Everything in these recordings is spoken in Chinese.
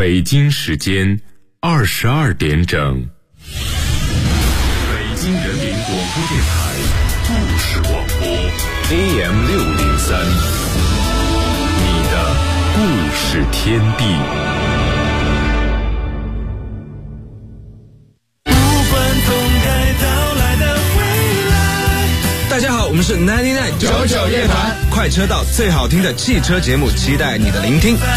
北京时间22点整。北京人民广播电台故事广播 AM603， 你的故事天地。 大家好，我们是99夜谈，快车道最好听的汽车节目，期待你的聆听。 就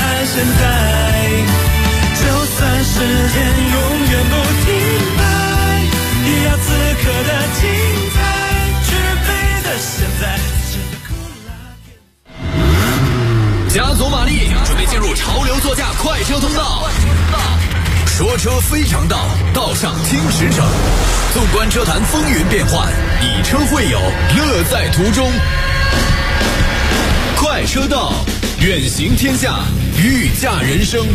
算时间永远不停摆，也要此刻的精彩，举杯的现在。 加足马力，准备进入潮流座驾快车通道。说车非常道，道上听实诚。纵观车坛风云变幻，以车会友，乐在途中。快车道，远行天下，御驾人生。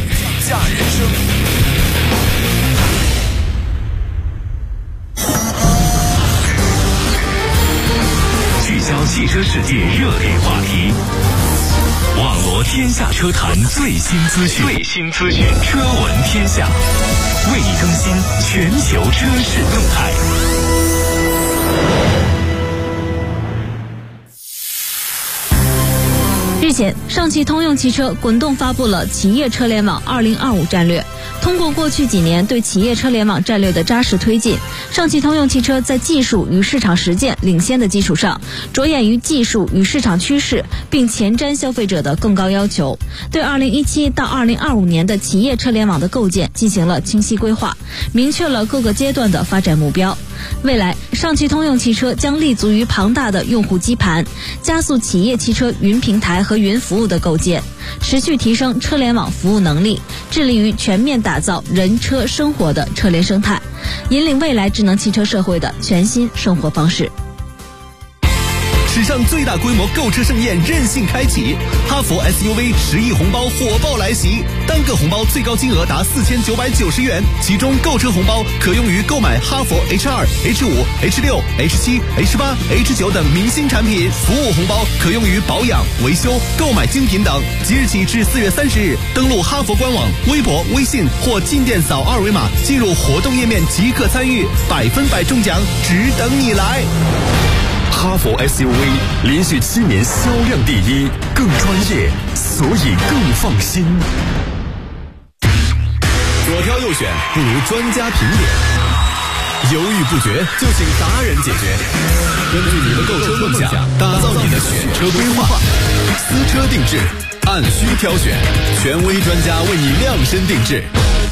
聚焦汽车世界热点话题，网罗天下车坛最新资讯，车闻天下，为你更新全球车市动态。 日前，上汽通用汽车滚动发布了企业车联网2025战略。通过过去几年对企业车联网战略的扎实推进，上汽通用汽车在技术与市场实践领先的基础上，着眼于技术与市场趋势，并前瞻消费者的更高要求，对2017到2025年的企业车联网的构建进行了清晰规划，明确了各个阶段的发展目标。未来，上汽通用汽车将立足于庞大的用户基盘，加速企业汽车云平台和云服务的构建，持续提升车联网服务能力，致力于全面打造人车生活的车联生态，引领未来智能汽车社会的全新生活方式。 史上最大规模购车盛宴任性开启，哈弗 SUV 10亿红包火爆来袭，单个红包最高金额达4990元，其中购车红包可用于购买哈弗 H2、H5、H6、H7、H8、H9 等明星产品，服务红包可用于保养、维修、购买精品等。即日起至4月30日，登录哈弗官网、微博、微信或进店扫二维码，进入活动页面即可参与，100%中奖，只等你来。 哈弗 SUV 连续7年销量第一，更专业，所以更放心。 左挑右选不如专家评点，犹豫不决就请达人解决。根据你的购车梦想，打造你的选车规划，私车定制，按需挑选，权威专家为你量身定制。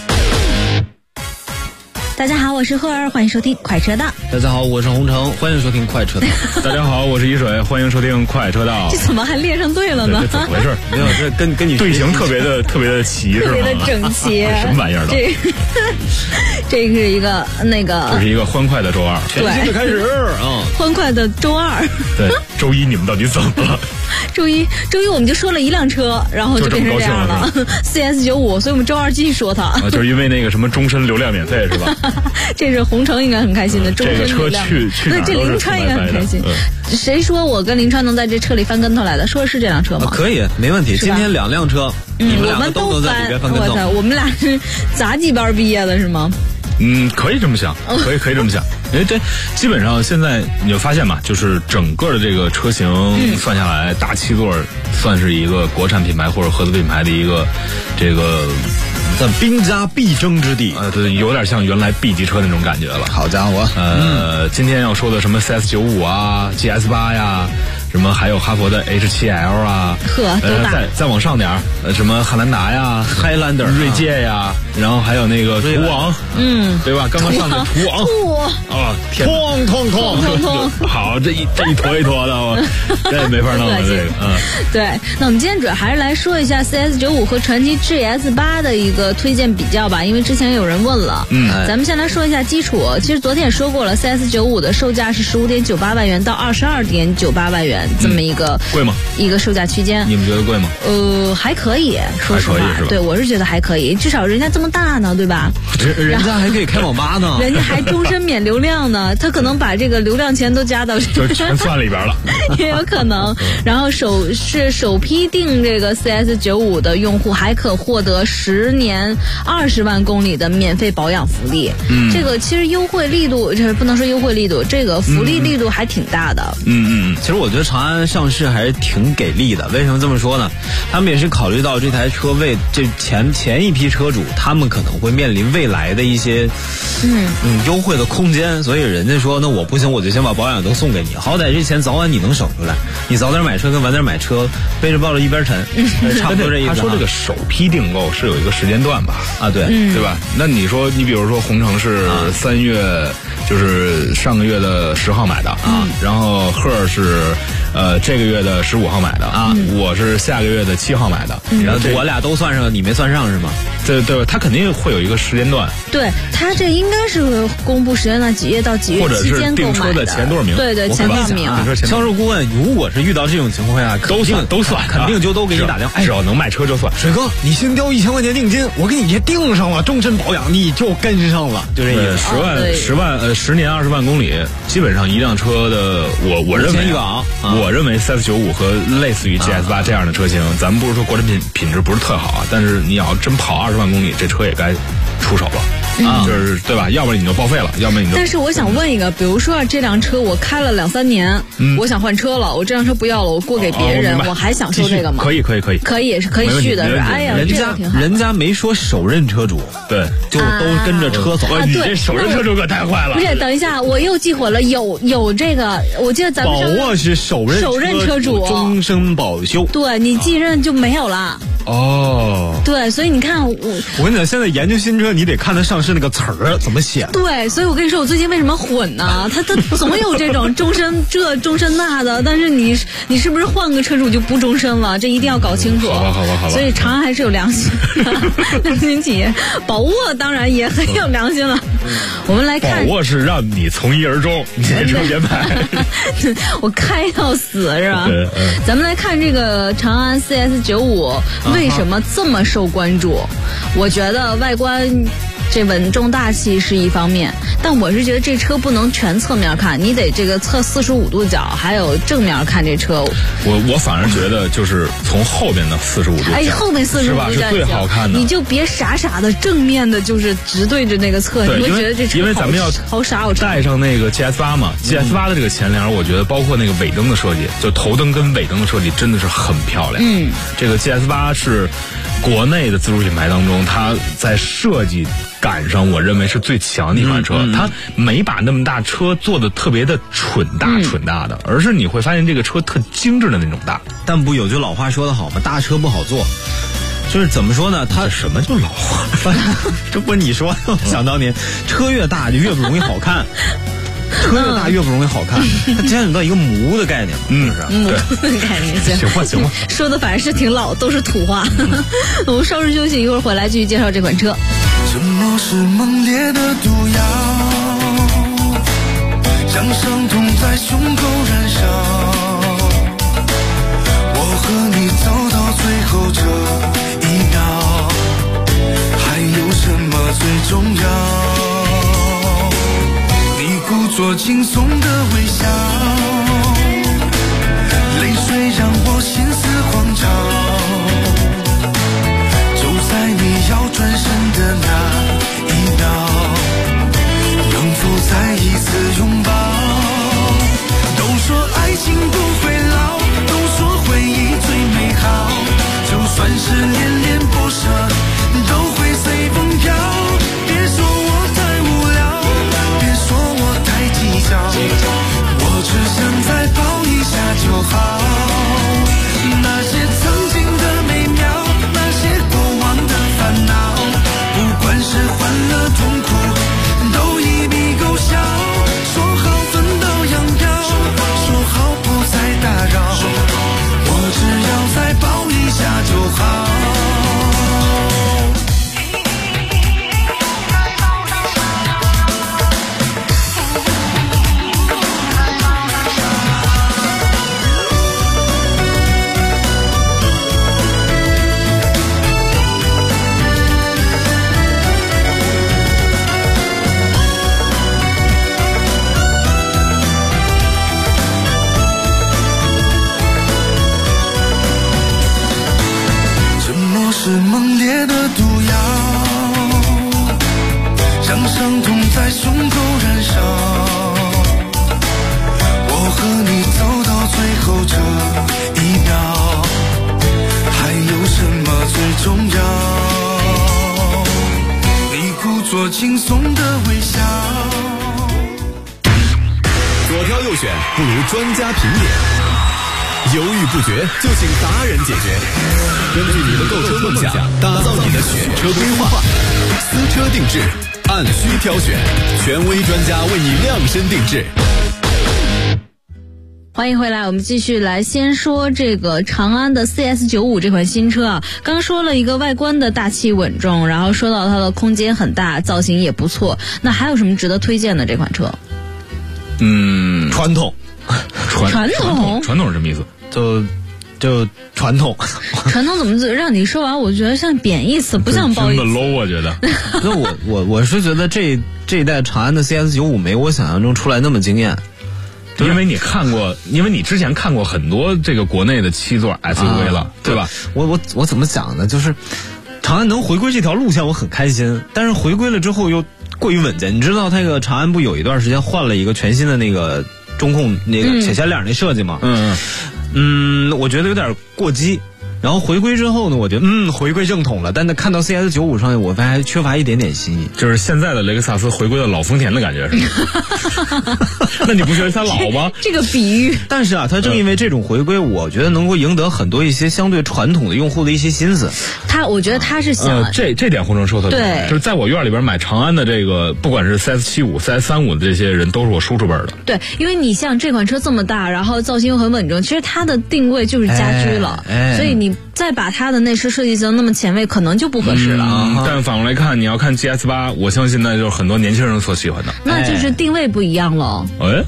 大家好，我是赫儿，欢迎收听快车道。 大家好，我是洪城，欢迎收听快车道。 大家好，我是一水，欢迎收听快车道。 这怎么还列上队了呢？ 这怎么回事？ 没有，这跟你队形特别的齐，是吗？ 特别的整齐。 什么玩意儿的？ 这是一个那个。 这是一个欢快的周二， 全新的开始啊！ 欢快的周二。 对，周一你们到底怎么了？ 周一我们就说了一辆车，然后就变成这样了。CS95，所以我们周二继续说它。 就是因为那个什么终身流量免费是吧？ 这是洪城应该很开心的，终身流量。 这个车去哪儿都是这林川应该很开心。谁说我跟林川能在这车里翻跟头来的？说的是这辆车吗？ 可以，没问题。今天2辆车，你们两个都能在里边翻跟头。 我们俩是杂技班毕业的是吗？ 可以这么想，可以这么想。因为这基本上现在你就发现嘛，就是整个的这个车型算下来，大7座算是一个国产品牌或者合资品牌的一个这个在兵家必争之地。 对，有点像原来 B 级车那种感觉了。 好家伙， 今天要说的什么 CS95 啊、GS8 呀，什么还有哈弗的 H7L 啊，再往上点什么汉兰达呀、 Highlander、 锐界呀，然后还有那个途昂，对吧？刚刚上的途昂啊， 哐， 好，这一坨一坨的，这也没法弄了这个。 对，那我们今天主要还是来说一下 CS95 和传祺 GS8 的一个推荐比较吧，因为之前有人问了。咱们先来说一下基础。其实昨天也说过了， CS95 的售价是15.98万元到22.98万元。 这么一个贵吗？ 一个售价区间。 你们觉得贵吗？ 还可以，说实话还可以是吧？ 对，我是觉得还可以，至少人家这么大呢，对吧？ 人家还可以开网吧呢， 人家还终身免流量呢，他可能把这个流量钱都加到就全算里边了， 也有可能。然后首批订这个 CS95 的用户还可获得10年20万公里的免费保养福利。这个其实优惠力度，这不能说优惠力度，这个福利力度还挺大的。 其实我觉得长安上市还是挺给力的。为什么这么说呢？他们也是考虑到这台车为这前一批车主，他们可能会面临未来的一些优惠的空间，所以人家说那我不行，我就先把保养都送给你，好歹这钱早晚你能省出来，你早点买车跟晚点买车背着抱着一边沉，差不多这意思。 他说这个首批订购是有一个时间段吧？ 啊，对， 对吧？那你说，你比如说红城是3月，就是上个月的10号买的啊，然后赫是这个月的15号买的啊，我是下个月的7号买的， 然后我俩都算上，你没算上是吗？ 对，他肯定会有一个时间段。 对，他这应该是公布时间段几月到几月期间购买的， 或者是订车的前多少名？ 对，前多少名？ 销售顾问如果是遇到这种情况下， 都算， 肯定就都给你打电话， 只要能卖车就算。 水哥，你先交1000块钱定金，我给你也定上了，终身保养，你就跟上了，就这意思。 10年20万公里，基本上一辆车的，我认为我认为 CS95 和类似于 GS8 这样的车型，咱们不是说国产品质不是特好啊，但是你要真跑20万公里，这车也该出手了。就是对吧？要不然你就报废了，要不然你就。 但是我想问一个，比如说这辆车我开了2-3年，我想换车了，我这辆车不要了，我过给别人，我还享受这个吗？ 可以， 是可以续的，是吧？哎呀， 人家没说首任车主， 对， 就都跟着车走。 你这首任车主可太坏了。 不是，等一下，我又记混了，有这个，我记得咱们宝沃是首任车主， 终身保修。 对，你继任就没有了。对，所以你看我跟你讲，现在研究新车，你得看它上市那个词儿怎么写。 对，所以我跟你说，我最近为什么混呢？他总有这种终身这终身那的，但是你是不是换个车主就不终身了？这一定要搞清楚。 好吧。 所以长安还是有良心的，良心企业。宝沃当然也很有良心了。我们来看， 宝沃是让你从一而终，你这车别买。 我开到死是吧？咱们来看这个长安 CS95 为什么这么受关注？我觉得外观这稳重大气是一方面，但我是觉得这车不能全侧面看，你得这个侧45度角，还有正面看这车。 我反而觉得就是从后边的45度角， 后面45度角是最好看的。 你就别傻的正面的，就是直对着那个侧，你会觉得这车因为咱们要好傻好带上那个 GS8 嘛，GS8 的这个前脸，我觉得包括那个尾灯的设计，就头灯跟尾灯的设计真的是很漂亮。这个 GS8 是国内的自主品牌当中，它在设计感上我认为是最强的一款车。它没把那么大车做的特别的蠢大的，而是你会发现这个车特精致的那种大。 但不有句老话说得好吗？大车不好做。就是怎么说呢？它什么叫老话？ 这不你说的？想当年，车越大就越不容易好看。车越大越不容易好看，它牵扯到一个模的概念嘛，是不是？ 模的概念， 行吧， 说的反正是挺老，都是土话。我们稍事休息，一会儿回来继续介绍这款车。 沉默是猛烈的毒药，将伤痛在胸口燃烧。我和你走到最后这一秒，还有什么最重要？故作轻松的微笑，泪水让我心思慌张。就在你要转身的那一秒，能否再一次拥抱？都说爱情不会老，都说回忆最美好，就算是恋恋不舍，都会随风飘。别说我太无聊，别说我太计较，我只想轻松的微笑。 左挑右选不如专家评点，犹豫不决就请达人解决。根据你的购车梦想，打造你的选车规划，私车定制，按需挑选，权威专家为你量身定制。 欢迎回来，我们继续来先说这个长安的 CS95 这款新车啊。刚说了一个外观的大气稳重，然后说到它的空间很大，造型也不错。那还有什么值得推荐的这款车？ 传统是什么意思？ 就传统。 传统怎么让你说完？我觉得像贬义词，不像褒义词。 真的 low， 我觉得。 那我是觉得这一代长安的 CS95 没我想象中出来那么惊艳。 因为你之前看过很多这个国内的7座 SUV 了，对吧？ 我怎么讲呢？就是长安能回归这条路线，我很开心。但是回归了之后又过于稳健。你知道那个长安不有一段时间换了一个全新的那个中控那个铁前脸那设计吗？我觉得有点过激。然后回归之后呢，我觉得回归正统了，但是看到 CS95 上，我发现还缺乏一点点新意， 就是现在的雷克萨斯回归到老丰田的感觉，是吗？那你不觉得它老吗？ 这个比喻。 但是啊，它正因为这种回归，我觉得能够赢得很多一些相对传统的用户的一些心思。 我觉得他是想这点洪承说特别对，就是在我院里边买长安的这个，不管是 CS75、CS35的这些人，都是我叔叔辈的。 对，因为你像这款车这么大，然后造型又很稳重，其实它的定位就是家居了，所以你再把它的内饰设计成那么前卫，可能就不合适了。 但反过来看，你要看 GS8， 我相信那就是很多年轻人所喜欢的。 那就是定位不一样了。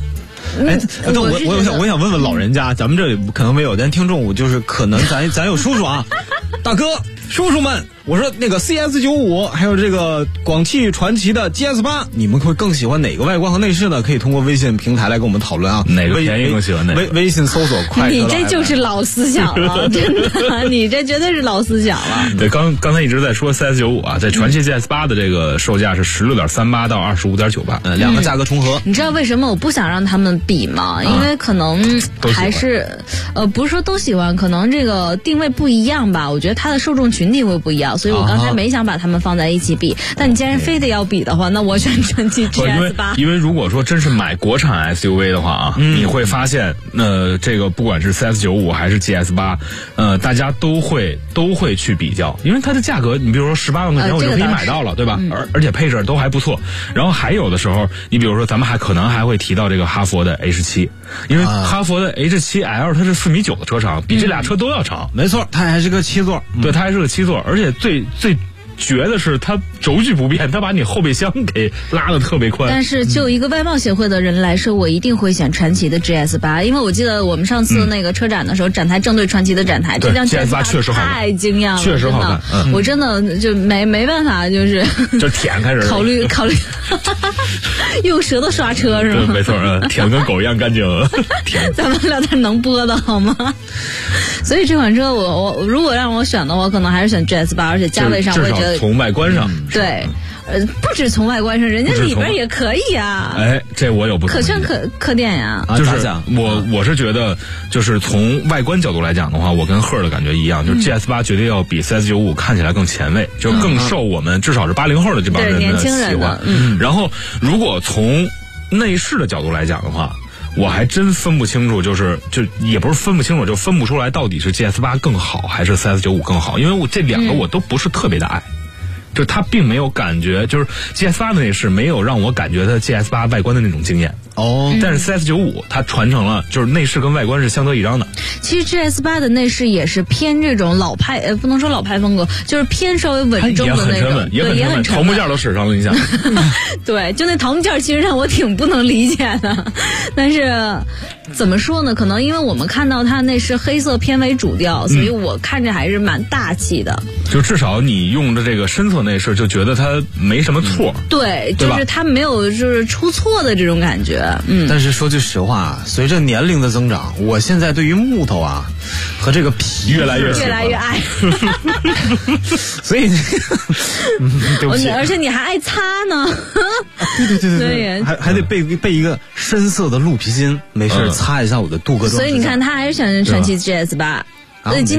我想问问老人家，咱们这里可能没有，但听众我就是可能咱有叔叔啊，大哥叔叔们，我说那个 CS95 还有这个广汽传祺的 GS8， 你们会更喜欢哪个外观和内饰呢？可以通过微信平台来跟我们讨论啊。 哪个便宜更喜欢哪个？ 微信搜索快车。 你这就是老思想了，真的，你这绝对是老思想了。 对，刚才一直在说 CS95 啊，在传祺 GS8 的这个售价是16.38到25.98， 两个价格重合。 你知道为什么我不想让他们比吗？因为可能还是不是说都喜欢，可能这个定位不一样吧。我觉得它的受众群体会不一样，所以我刚才没想把他们放在一起比。但你既然非得要比的话，那我选传祺 GS8。 因为如果说真是买国产 SUV 的话啊，你会发现，这个不管是 CS95 还是 GS8，大家都会去比较，因为它的价格，你比如说18万块钱我就可以买到了，对吧？而且配置都还不错。然后还有的时候，你比如说咱们可能还会提到这个哈佛的 H7，因为哈佛的 H7L 它是4.9米的车长，比这俩车都要长。 没错，它还是个7座， 对，它还是个7座，而且最绝的是它轴距不变，它把你后备箱给拉得特别宽。 但是就一个外貌协会的人来说，我一定会选传祺的 GS8，因为我记得我们上次那个车展的时候，展台正对传祺的展台，这辆 GS8 确实好看， 太惊艳了， 确实好看。 我真的就没办法，就是舔开始考虑用舌头刷车是吗？ 对，没错，舔跟狗一样干净。 咱们聊点能播的好吗？所以这款车我如果让我选的话，可能还是选 GS8，而且价位上我也觉得从外观上， 对，不止从外观上，人家里边也可以啊。 哎，这我有不同可圈可点呀。 就是我是觉得，就是从外观角度来讲的话，我跟赫的感觉一样，就是 GS8 绝对要比 CS95 看起来更前卫，就更受我们至少是80后的这帮人的喜欢。然后，如果从内饰的角度来讲的话，我还真分不清楚，就也不是分不清楚，就分不出来到底是 GS8 更好还是 CS95 更好，因为我这两个我都不是特别的爱。就它并没有感觉，就是 GS8 的内饰没有让我感觉它 GS8 外观的那种惊艳哦，但是 CS95 它传承了，就是内饰跟外观是相得益彰的。 其实 GS8 的内饰也是偏这种老派，不能说老派风格，就是偏稍微稳重的那种， 也很沉稳，桃木件都使上了，你想？ 对，就那桃木件其实让我挺不能理解的，但是怎么说呢？可能因为我们看到它内饰黑色偏为主调，所以我看着还是蛮大气的。 就至少你用的这个深色内饰，就觉得它没什么错。 对，就是它没有就是出错的这种感觉。 但是说句实话，随着年龄的增长，我现在对于木头啊和这个皮越来越爱。 所以对不起， 而且你还爱擦呢。 对，还得备一个深色的鹿皮筋，没事擦一下我的镀铬装。 所以你看，他还是选传祺 GS8。所以今天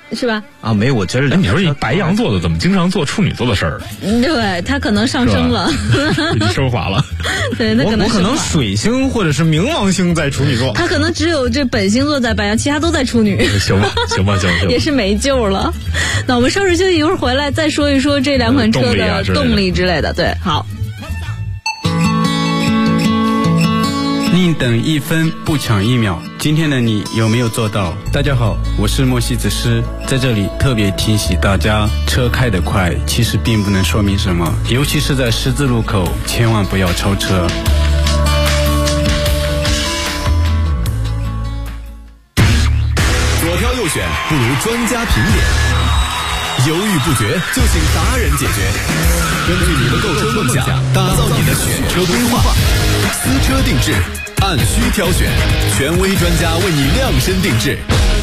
是吧？ 啊，没有，我觉得你说一白羊座的怎么经常做处女座的事儿？ 对，他可能上升了， 升华了。 对，那我可能水星或者是冥王星在处女座， 他可能只有这本星座在白羊，其他都在处女。 行吧， 也是没救了。那我们稍事休息一会儿回来再说一说这两款车的动力之类的。对，好。 宁等1分不抢1秒，今天的你有没有做到？大家好，我是莫西子诗，在这里特别提醒大家，车开得快其实并不能说明什么，尤其是在十字路口，千万不要超车。 左挑右选不如专家评点，犹豫不决就请达人解决。根据你的购车梦想，打造你的选车规划，私车定制，按需挑选，权威专家为你量身定制。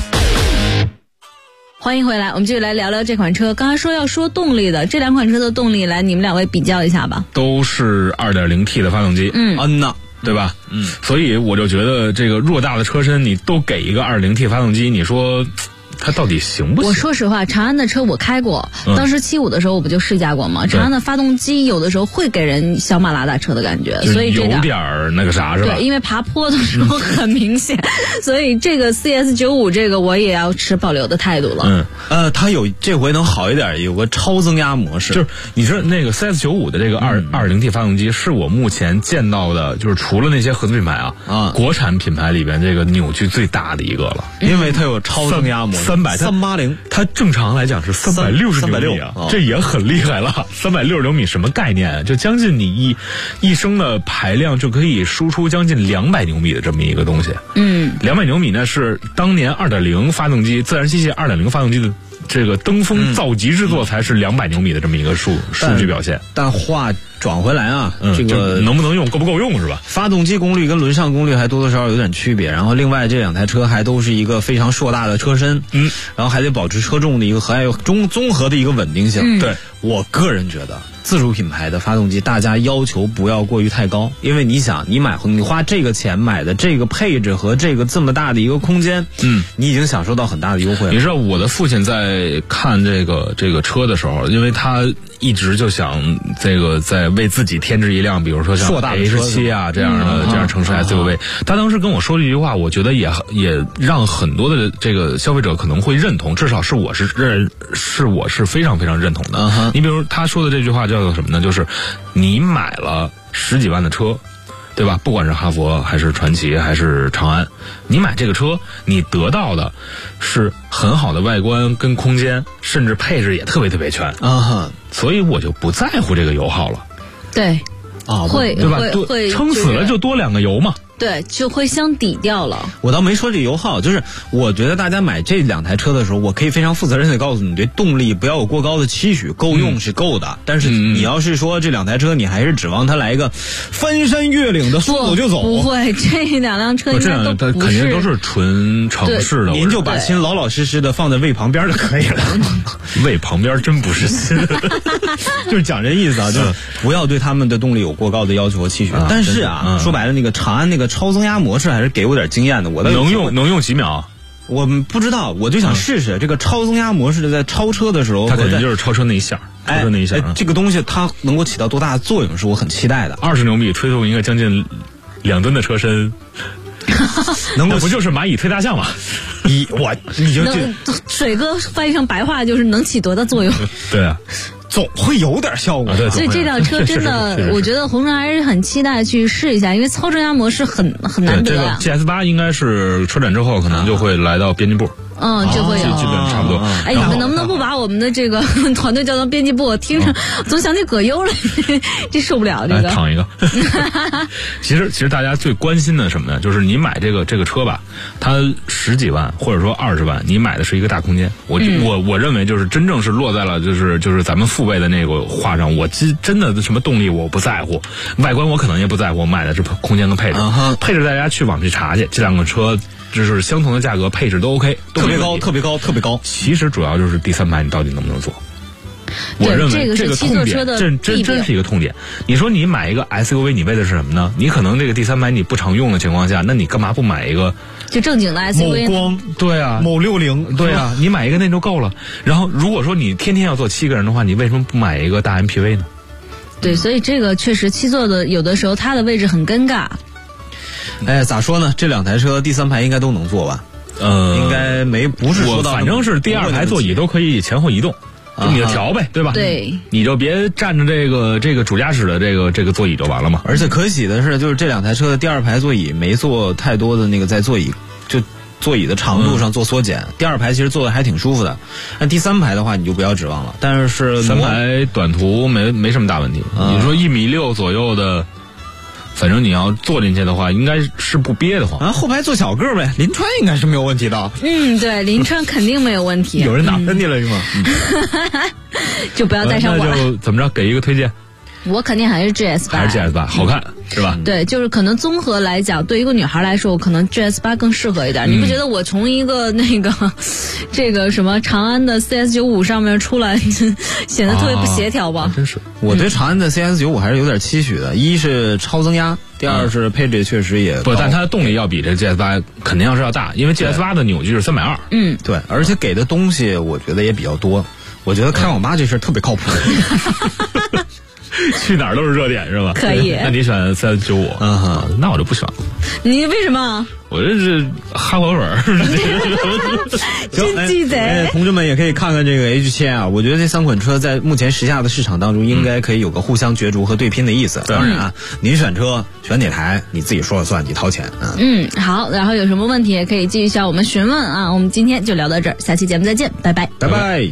欢迎回来，我们继续来聊聊这款车。刚才说要说动力的，这两款车的动力，来你们两位比较一下吧。 都是 2.0T 的发动机。 呐， 对吧？所以我就觉得这个偌大的车身，你都给一个 2.0T 发动机，你说它到底行不行？ 我说实话，长安的车我开过，当时75的时候我不就试驾过吗？长安的发动机有的时候会给人小马拉大车的感觉，所以有点那个啥是吧？ 对，因为爬坡的时候很明显，所以这个 CS95 这个我也要持保留的态度了。 它有这回能好一点，有个超增压模式。 就是你说那个 CS95 的这个2.0T 发动机，是我目前见到的，就是除了那些合资品牌国产品牌里边这个扭矩最大的一个了， 因为它有超增压模式。380， 它正常来讲是360牛米啊，这也很厉害了。360牛米什么概念？就将近你一升的排量就可以输出将近200牛米的这么一个东西。200牛米呢是当年2.0发动机自然吸气2.0发动机的这个登峰造极之作，才是200牛米的这么一个数据表现。 但话转回来啊，这个能不能用，够不够用是吧？ 发动机功率跟轮上功率还多多少少有点区别。然后另外这两台车还都是一个非常硕大的车身，然后还得保持车重的一个还有综合的一个稳定性。 对， 我个人觉得自主品牌的发动机大家要求不要过于太高，因为你想你花这个钱买的这个配置和这个这么大的一个空间，你已经享受到很大的优惠了。 你知道我的父亲在看这个车的时候，因为他一直就想这个在为自己添置一辆，比如说像 H7 啊这样城市 SUV。他当时跟我说了一句话，我觉得也让很多的这个消费者可能会认同，至少是我是非常非常认同的。你比如他说的这句话叫做什么呢？就是你买了10几万的车，对吧？不管是哈弗还是传祺还是长安，你买这个车，你得到的是很好的外观跟空间，甚至配置也特别特别全所以我就不在乎这个油耗了。 对，会对吧？ 会撑死了就多2个油嘛。 对，就会相抵掉了。 我倒没说这油耗，就是我觉得大家买这两台车的时候，我可以非常负责任的告诉你，对动力不要有过高的期许，够用是够的。但是你要是说这两台车，你还是指望它来一个翻山越岭的说走就走， 不会，这两辆车应该都不是， 肯定都是纯城市的。 您就把心老老实实的放在胃旁边就可以了。 胃旁边真不是心， 就是讲这意思啊，就是不要对他们的动力有过高的要求和期许。但是说白了，那个长安那个超增压模式还是给我点经验的。我能用几秒？ 我不知道，我就想试试这个超增压模式的，在超车的时候， 它肯定就是超车那一下， 这个东西它能够起到多大的作用，是我很期待的。 20牛米推动一个将近2吨的车身，能够不就是蚂蚁推大象吗？ 你就水哥翻译成白话就是能起多大作用？ 对啊。 总会有点效果， 所以这辆车真的，我觉得红尘还是很期待去试一下，因为超增压模式很难得啊。 这个 GS8 应该是车展之后可能就会来到编辑部。 就会有， 基本差不多。 哎，你们能不能不把我们的这个团队叫到编辑部？我听着总想起葛优了，这受不了这个。 躺一个。其实大家最关心的什么呢？就是你买这个车吧，它10几万或者说20万，你买的是一个大空间。我认为就是真正是落在了就是咱们父辈的那个话上。我真的什么动力我不在乎，外观我可能也不在乎，我买的是空间跟配置。配置大家去网上去查去，这两个车就是相同的价格，配置都 OK， 特别高。其实主要就是第三排你到底能不能坐。 我认为这个是七座车的真是一个痛点。你说你买一个 SUV， 你为的是什么呢？你可能这个第三排你不常用的情况下，那你干嘛不买一个就正经的 SUV？ 某光，对啊， 某60， 对啊，你买一个那就够了。然后如果说你天天要坐7个人的话，你为什么不买一个大 MPV 呢？ 对，所以这个确实七座的有的时候它的位置很尴尬。 哎，咋说呢？这2台车第三排应该都能坐吧？应该不是说到， 反正是第2排座椅都可以前后移动。你就调呗，对吧？ 对， 你就别占着这个主驾驶的这个座椅就完了嘛。 而且可喜的是，就是这2台车的第2排座椅没做太多的那个在座椅的长度上做缩减，第2排其实坐的还挺舒服的。那第3排的话，你就不要指望了。但是 3排短途没什么大问题。你说1.6米左右的。反正你要坐进去的话，应该是不憋得慌。 后排坐小个呗，林川应该是没有问题的。 对，林川肯定没有问题。 有人打喷嚏了是吗？ 就不要带上我了。 那就怎么着，给一个推荐？ 我肯定还是 GS8， 还是 GS8 好看是吧？ 对，就是可能综合来讲，对一个女孩来说，我可能 GS8 更适合一点。你不觉得我从一个这个什么长安的 CS95 上面出来，显得特别不协调吧？ 真是， 我对长安的 CS95 还是有点期许的。一是超增压，第二是配置确实也不，但它的动力要比这 GS8 肯定要大，因为 GS8 的扭矩是320。 对，而且给的东西我觉得也比较多。我觉得开网吧这事特别靠谱。 去哪儿都是热点是吧？ 可以。 那你选395？那我就不选了。 你为什么？ 我这是哈佛粉。 真鸡贼！ 同志们也可以看看这个 H7啊，我觉得这3款车在目前时下的市场当中，应该可以有个互相角逐和对拼的意思。当然啊，您选车选哪台你自己说了算，你掏钱啊。 好，然后有什么问题也可以继续向我们询问啊。我们今天就聊到这儿，下期节目再见，拜拜， 拜拜。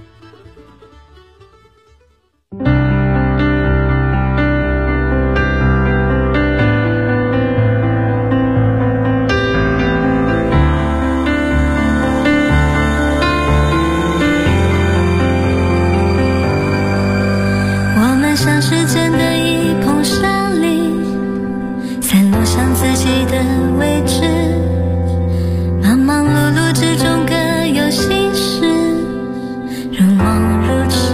像时间的一捧沙粒，散落向自己的位置，忙忙碌碌之中各有心事，如梦如痴。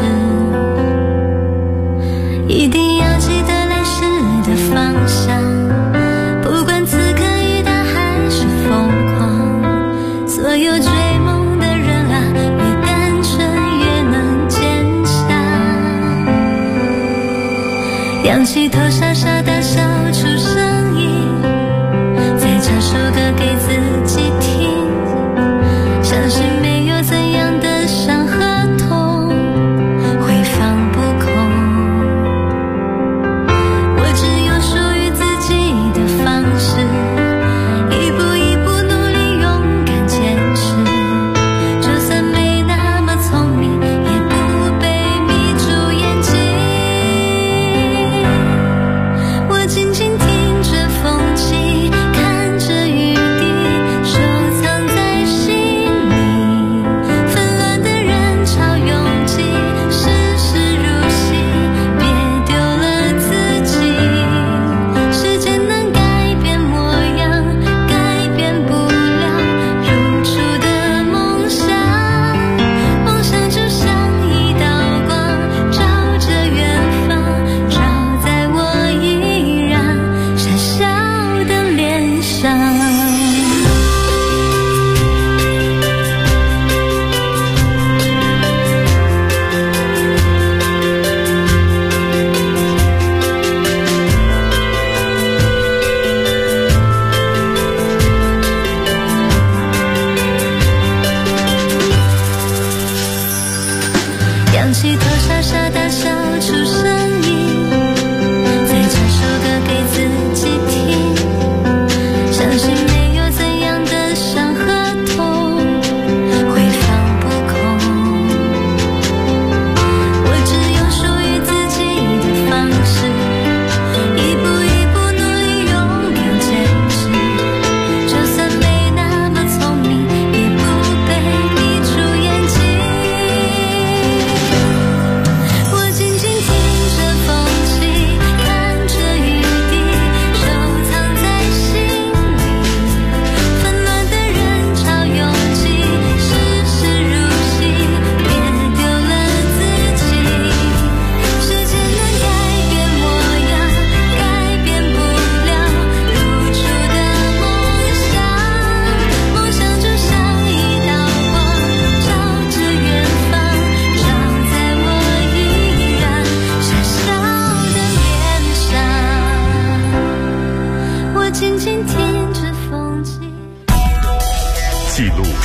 一定要记得来时的方向，不管此刻雨大还是疯狂，所有追梦的人啊，越单纯越能坚强。仰起头傻傻地笑出声音，再唱首歌给自己听，相信没有怎样的伤和痛会放不空。我只有属于自己的方式，一步一步努力勇敢坚持，就算没那么聪明，也不被迷住眼睛。我静静听着风起，看着雨滴，收藏在心里。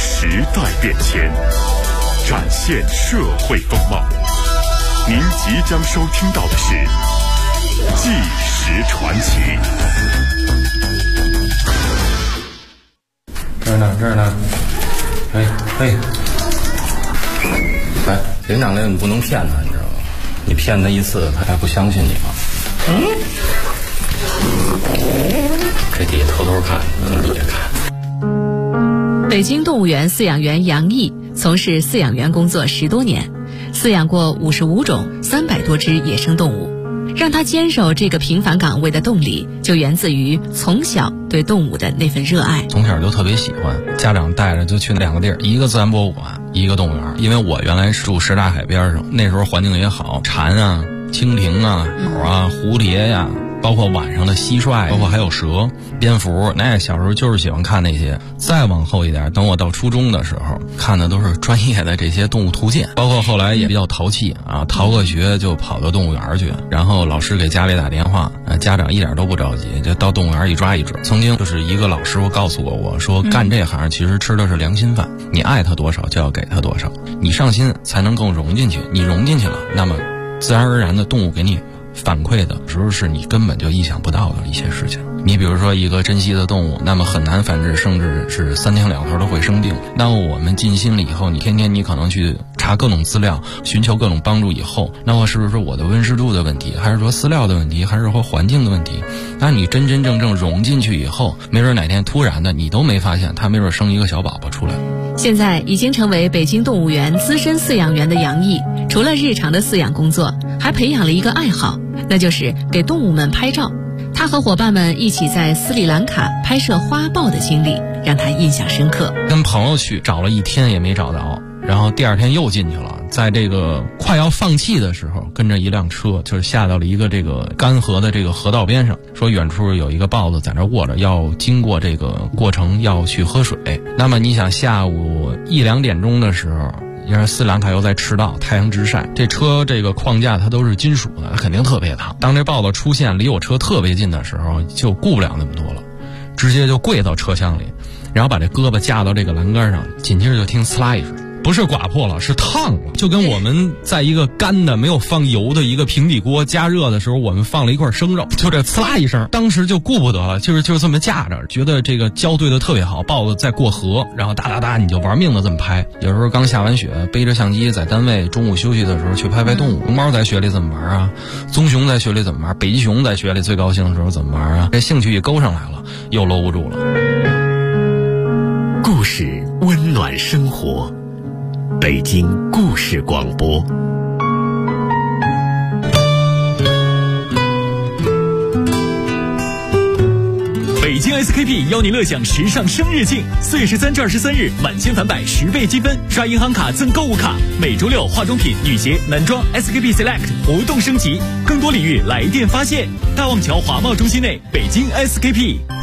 时代变迁，展现社会风貌。您即将收听到的是《纪实传奇》。 这儿呢，哎，连长你不能骗他，你知道吗？你骗他一次，他还不相信你吗？这底下偷偷看，底下看。 北京动物园饲养员杨毅从事饲养员工作10多年，饲养过55种300多只野生动物。让他坚守这个平凡岗位的动力，就源自于从小对动物的那份热爱。 从小就特别喜欢，家长带着就去2个地儿，一个自然博物馆，一个动物园。因为我原来是住什刹海边上，那时候环境也好，蝉啊、蜻蜓啊、鸟啊、蝴蝶呀，包括晚上的蟋蟀，包括还有蛇、蝙蝠，那小时候就是喜欢看那些。再往后一点，等我到初中的时候，看的都是专业的这些动物图鉴，包括后来也比较淘气啊，逃个学就跑到动物园去，然后老师给家里打电话，家长一点都不着急，就到动物园一抓一只。曾经就是一个老师傅告诉过我说，干这行其实吃的是良心饭，你爱他多少就要给他多少，你上心才能更融进去，你融进去了，那么自然而然的动物给你反馈的时候是你根本就意想不到的一些事情。你比如说一个珍稀的动物，那么很难繁殖，甚至是3天2头都会生病。那么我们尽心了以后，你天天你可能去查各种资料，寻求各种帮助以后，那么是不是我的温湿度的问题，还是说饲料的问题，还是说环境的问题？那你真真正正融进去以后，没准哪天突然的你都没发现，它没准生一个小宝宝出来。 现在已经成为北京动物园资深饲养员的杨毅，除了日常的饲养工作，还培养了一个爱好，那就是给动物们拍照。他和伙伴们一起在斯里兰卡拍摄花豹的经历让他印象深刻。 跟朋友去找了1天也没找到，然后第2天又进去了，在这个快要放弃的时候，跟着一辆车就是下到了一个这个干涸的这个河道边上，说远处有一个豹子在那卧着，要经过这个过程要去喝水。那么你想下午1、2点钟的时候，因为斯里兰卡又在赤道，太阳直晒，这车这个框架它都是金属的，它肯定特别烫。当这豹子出现离我车特别近的时候，就顾不了那么多了，直接就跪到车厢里，然后把这胳膊架到这个栏杆上，紧接着就听呲啦一声，不是刮破了，是烫了，就跟我们在一个干的没有放油的一个平底锅加热的时候，我们放了一块生肉，就这呲啦一声，当时就顾不得了，就是这么架着，觉得这个交对的特别好，豹子在过河，然后哒哒哒你就玩命的这么拍。有时候刚下完雪，背着相机在单位中午休息的时候去拍拍动物。熊猫在雪里怎么玩啊？棕熊在雪里怎么玩？北极熊在雪里最高兴的时候怎么玩啊？这兴趣一勾上来了，又搂不住了。 故事温暖生活，北京故事广播。北京 SKP 邀您乐享时尚生日庆，4月13至23日满千返百10倍积分，刷银行卡赠购物卡。每周6化妆品、女鞋、男装 SKP Select 活动升级，更多礼遇来电发现。大望桥华贸中心内，北京 SKP。